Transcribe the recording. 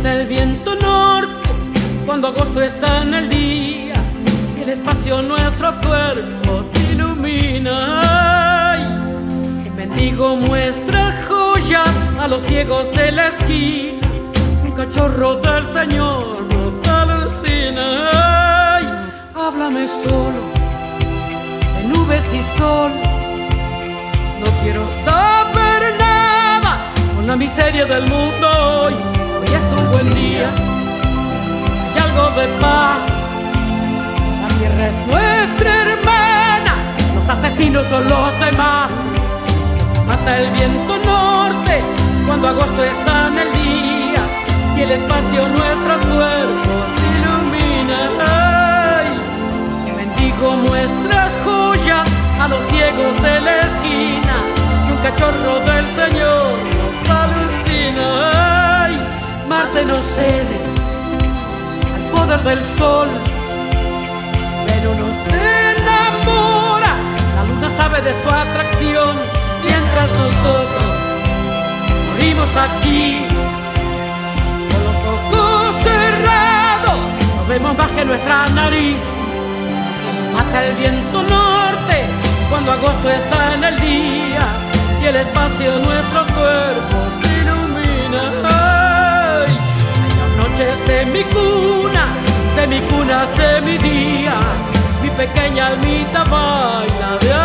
Mata el viento norte cuando agosto está en el día y el espacio nuestros cuerpos ilumina. Ay, mendigo muestra joyas a los ciegos de la esquina. Un cachorro del Señor nos alucina. Ay, háblame solo de nubes y sol. No quiero saber nada con la miseria del mundo hoy. Hoy es un buen día, hay algo de paz. La tierra es nuestra hermana, los asesinos son los demás. Mata el viento norte cuando agosto está en el día y el espacio nuestros cuerpos ilumina. Ay, mendigo muestra joyas a los ciegos de la esquina y un cachorro del Señor nos alucina. Ay, Marte no cede al poder del sol, pero no se enamora. La luna sabe de su atracción, mientras nosotros morimos aquí con los ojos cerrados. No vemos más que nuestra nariz. Mata el viento norte cuando agosto está en el día y el espacio nuestros cuerpos ilumina. Ay, la noche semicuna, semidía, mi pequeña almita baila de